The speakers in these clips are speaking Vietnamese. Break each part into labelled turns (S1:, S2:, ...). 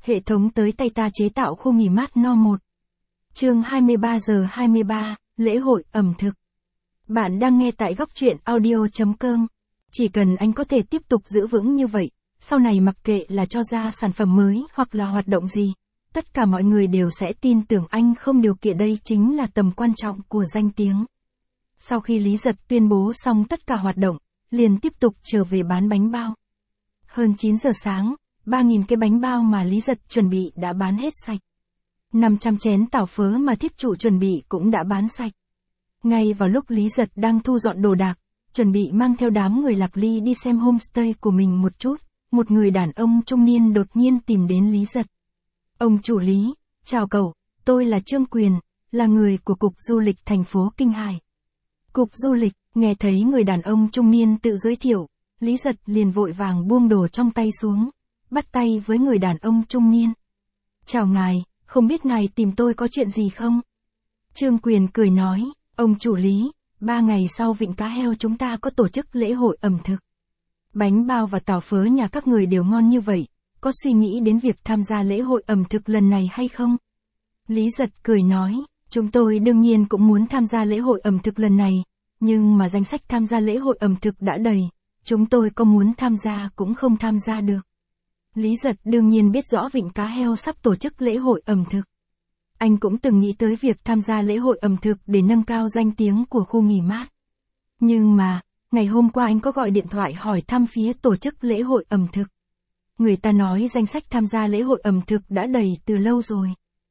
S1: Hệ thống tới tay ta chế tạo khu nghỉ mát No 1. Chương 23 giờ 23, lễ hội ẩm thực. Bạn đang nghe tại góc truyện audio.com. Chỉ cần anh có thể tiếp tục giữ vững như vậy, sau này mặc kệ là cho ra sản phẩm mới hoặc là hoạt động gì, tất cả mọi người đều sẽ tin tưởng anh không điều kiện. Đây chính là tầm quan trọng của danh tiếng. Sau khi Lý Giật tuyên bố xong tất cả hoạt động, liền tiếp tục trở về bán bánh bao. Hơn 9 giờ sáng, 3.000 cái bánh bao mà Lý Giật chuẩn bị đã bán hết sạch. 500 chén tảo phớ mà thiết trụ chuẩn bị cũng đã bán sạch. Ngay vào lúc Lý Giật đang thu dọn đồ đạc, chuẩn bị mang theo đám người Lạc Ly đi xem homestay của mình một chút, một người đàn ông trung niên đột nhiên tìm đến Lý Giật. Ông chủ Lý, chào cậu, tôi là Trương Quyền, là người của Cục Du lịch thành phố Kinh Hải. Cục Du lịch, nghe thấy người đàn ông trung niên tự giới thiệu, Lý Giật liền vội vàng buông đồ trong tay xuống, bắt tay với người đàn ông trung niên. Chào ngài, không biết ngài tìm tôi có chuyện gì không? Trương Quyền cười nói, ông chủ Lý, 3 ngày sau Vịnh Cá Heo chúng ta có tổ chức lễ hội ẩm thực. Bánh bao và tảo phớ nhà các người đều ngon như vậy, có suy nghĩ đến việc tham gia lễ hội ẩm thực lần này hay không? Lý Giật cười nói, chúng tôi đương nhiên cũng muốn tham gia lễ hội ẩm thực lần này, nhưng mà danh sách tham gia lễ hội ẩm thực đã đầy, chúng tôi có muốn tham gia cũng không tham gia được. Lý Giật đương nhiên biết rõ Vịnh Cá Heo sắp tổ chức lễ hội ẩm thực. Anh cũng từng nghĩ tới việc tham gia lễ hội ẩm thực để nâng cao danh tiếng của khu nghỉ mát. Nhưng mà, ngày hôm qua anh có gọi điện thoại hỏi thăm phía tổ chức lễ hội ẩm thực. Người ta nói danh sách tham gia lễ hội ẩm thực đã đầy từ lâu rồi.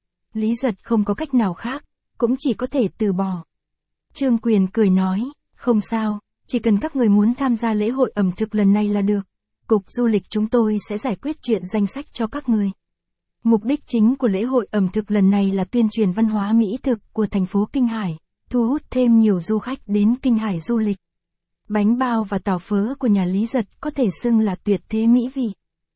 S1: Lý Giật không có cách nào khác, cũng chỉ có thể từ bỏ. Trương Quyền cười nói, không sao, chỉ cần các người muốn tham gia lễ hội ẩm thực lần này là được. Cục Du lịch chúng tôi sẽ giải quyết chuyện danh sách cho các người. Mục đích chính của lễ hội ẩm thực lần này là tuyên truyền văn hóa mỹ thực của thành phố Kinh Hải, thu hút thêm nhiều du khách đến Kinh Hải du lịch. Bánh bao và tảo phớ của nhà Lý Giật có thể xưng là tuyệt thế mỹ vị.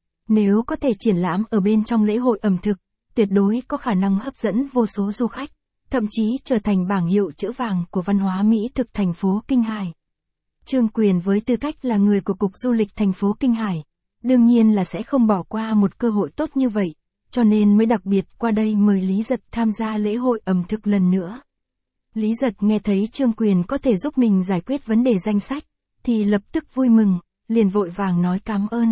S1: Nếu có thể triển lãm ở bên trong lễ hội ẩm thực, tuyệt đối có khả năng hấp dẫn vô số du khách, thậm chí trở thành bảng hiệu chữ vàng của văn hóa mỹ thực thành phố Kinh Hải. Trương Quyền với tư cách là người của Cục Du lịch thành phố Kinh Hải, đương nhiên là sẽ không bỏ qua một cơ hội tốt như vậy, cho nên mới đặc biệt qua đây mời Lý Giật tham gia lễ hội ẩm thực lần nữa. Lý Giật nghe thấy Trương Quyền có thể giúp mình giải quyết vấn đề danh sách, thì lập tức vui mừng, liền vội vàng nói cảm ơn.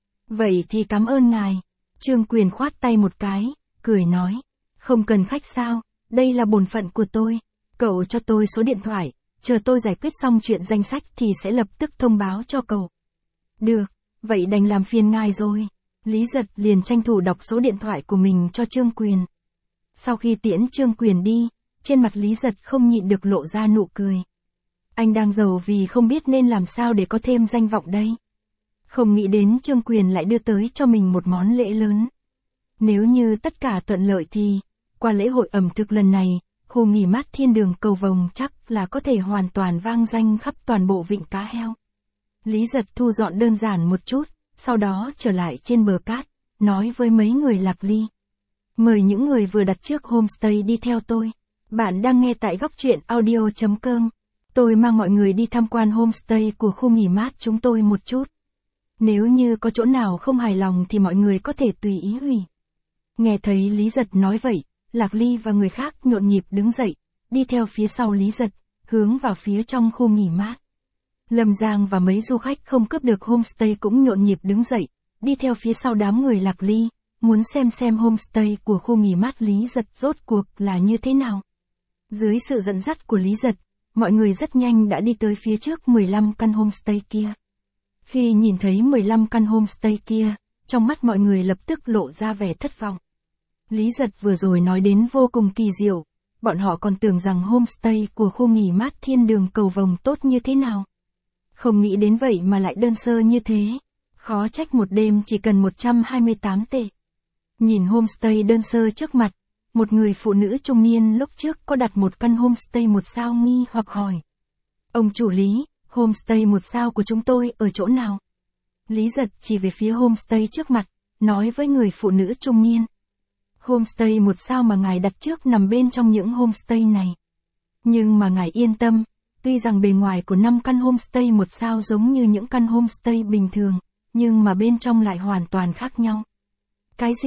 S1: Vậy thì cảm ơn ngài. Trương Quyền khoát tay một cái, cười nói, không cần khách sao, đây là bổn phận của tôi. Cậu cho tôi số điện thoại, chờ tôi giải quyết xong chuyện danh sách thì sẽ lập tức thông báo cho cậu. Được, vậy đành làm phiền ngài rồi. Lý Giật liền tranh thủ đọc số điện thoại của mình cho Trương Quyền. Sau khi tiễn Trương Quyền đi, trên mặt Lý Giật không nhịn được lộ ra nụ cười. Anh đang giàu vì không biết nên làm sao để có thêm danh vọng đây. Không nghĩ đến Trương Quyền lại đưa tới cho mình một món lễ lớn. Nếu như tất cả thuận lợi thì, qua lễ hội ẩm thực lần này, khu nghỉ mát Thiên Đường Cầu Vồng chắc là có thể hoàn toàn vang danh khắp toàn bộ Vịnh Cá Heo. Lý Giật thu dọn đơn giản một chút, sau đó trở lại trên bờ cát, nói với mấy người Lạc Ly. Mời những người vừa đặt trước homestay đi theo tôi. Bạn đang nghe tại góc truyện audio.com. Tôi mang mọi người đi tham quan homestay của khu nghỉ mát chúng tôi một chút. Nếu như có chỗ nào không hài lòng thì mọi người có thể tùy ý hủy. Nghe thấy Lý Giật nói vậy, Lạc Ly và người khác nhộn nhịp đứng dậy, đi theo phía sau Lý Giật, hướng vào phía trong khu nghỉ mát. Lâm Giang và mấy du khách không cướp được homestay cũng nhộn nhịp đứng dậy, đi theo phía sau đám người Lạc Ly, muốn xem homestay của khu nghỉ mát Lý Giật rốt cuộc là như thế nào. Dưới sự dẫn dắt của Lý Giật, mọi người rất nhanh đã đi tới phía trước 15 căn homestay kia. Khi nhìn thấy 15 căn homestay kia, trong mắt mọi người lập tức lộ ra vẻ thất vọng. Lý Giật vừa rồi nói đến vô cùng kỳ diệu, bọn họ còn tưởng rằng homestay của khu nghỉ mát Thiên Đường Cầu Vồng tốt như thế nào. Không nghĩ đến vậy mà lại đơn sơ như thế, khó trách một đêm chỉ cần 128 tệ. Nhìn homestay đơn sơ trước mặt, một người phụ nữ trung niên lúc trước có đặt một căn homestay 1 sao nghi hoặc hỏi. Ông chủ Lý, homestay 1 sao của chúng tôi ở chỗ nào? Lý Giật chỉ về phía homestay trước mặt, nói với người phụ nữ trung niên. Homestay 1 sao mà ngài đặt trước nằm bên trong những homestay này. Nhưng mà ngài yên tâm, tuy rằng bề ngoài của 5 căn homestay 1 sao giống như những căn homestay bình thường, nhưng mà bên trong lại hoàn toàn khác nhau. Cái gì?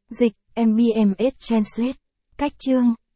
S1: Dịch, MBMS Translate. Cách chương.